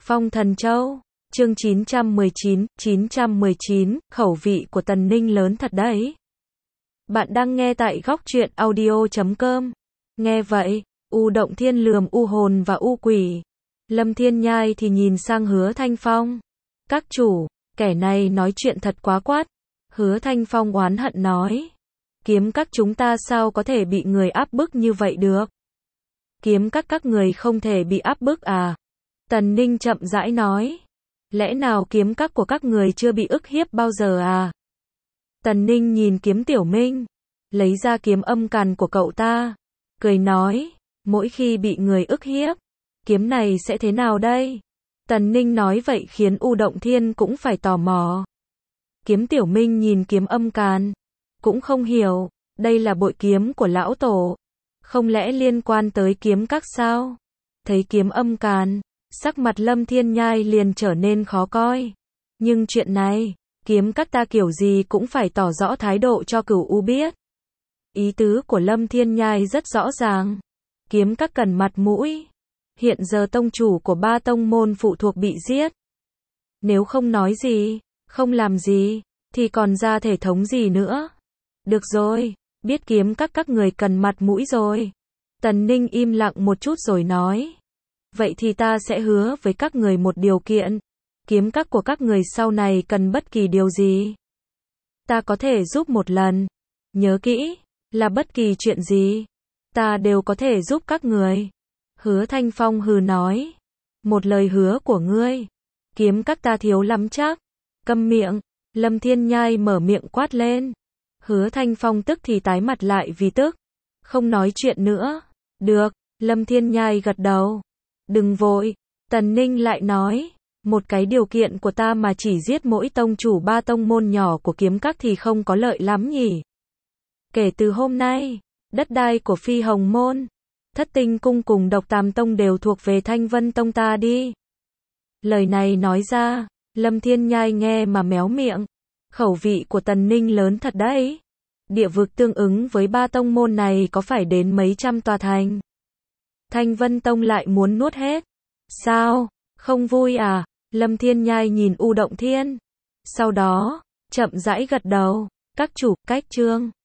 Phong Thần Châu, chương 919, khẩu vị của Tần Ninh lớn thật đấy. Bạn đang nghe tại góc truyện audio.com. Nghe vậy, U Động Thiên lườm U Hồn và U Quỷ. Lâm Thiên Nhai thì nhìn sang Hứa Thanh Phong. Các chủ, kẻ này nói chuyện thật quá quát. Hứa Thanh Phong oán hận nói. Kiếm các chúng ta sao có thể bị người áp bức như vậy được? Kiếm các người không thể bị áp bức à? Tần Ninh chậm rãi nói. Lẽ nào kiếm các của các người chưa bị ức hiếp bao giờ à? Tần Ninh nhìn kiếm Tiểu Minh, lấy ra kiếm âm càn của cậu ta, cười nói, mỗi khi bị người ức hiếp, kiếm này sẽ thế nào đây? Tần Ninh nói vậy khiến U Động Thiên cũng phải tò mò. Kiếm Tiểu Minh nhìn kiếm âm càn, cũng không hiểu, đây là bội kiếm của lão tổ, không lẽ liên quan tới kiếm các sao? Thấy kiếm âm càn, sắc mặt Lâm Thiên Nhai liền trở nên khó coi. Nhưng chuyện này, kiếm các ta kiểu gì cũng phải tỏ rõ thái độ cho Cửu U biết. Ý tứ của Lâm Thiên Nhai rất rõ ràng. Kiếm các cần mặt mũi. Hiện giờ tông chủ của 3 tông môn phụ thuộc bị giết. Nếu không nói gì, không làm gì, thì còn ra thể thống gì nữa. Được rồi, biết kiếm các người cần mặt mũi rồi. Tần Ninh im lặng một chút rồi nói. Vậy thì ta sẽ hứa với các người một điều kiện. Kiếm các của các người sau này cần bất kỳ điều gì, ta có thể giúp một lần. Nhớ kỹ, là bất kỳ chuyện gì, ta đều có thể giúp các người. Hứa Thanh Phong hừ nói. Một lời hứa của ngươi, kiếm các ta thiếu lắm chắc. Câm miệng, Lâm Thiên Nhai mở miệng quát lên. Hứa Thanh Phong tức thì tái mặt lại vì tức, không nói chuyện nữa. Được, Lâm Thiên Nhai gật đầu. Đừng vội, Tần Ninh lại nói. Một cái điều kiện của ta mà chỉ giết mỗi tông chủ 3 tông môn nhỏ của kiếm các thì không có lợi lắm nhỉ. Kể từ hôm nay, đất đai của Phi Hồng Môn, Thất Tinh Cung cùng Độc Tàm Tông đều thuộc về Thanh Vân Tông ta đi. Lời này nói ra, Lâm Thiên Nhai nghe mà méo miệng. Khẩu vị của Tần Ninh lớn thật đấy. Địa vực tương ứng với 3 tông môn này có phải đến mấy trăm tòa thành. Thanh Vân Tông lại muốn nuốt hết. Sao, không vui à? Lâm Thiên Nhai nhìn U Động Thiên. Sau đó, chậm rãi gật đầu. Các chủ, cách chương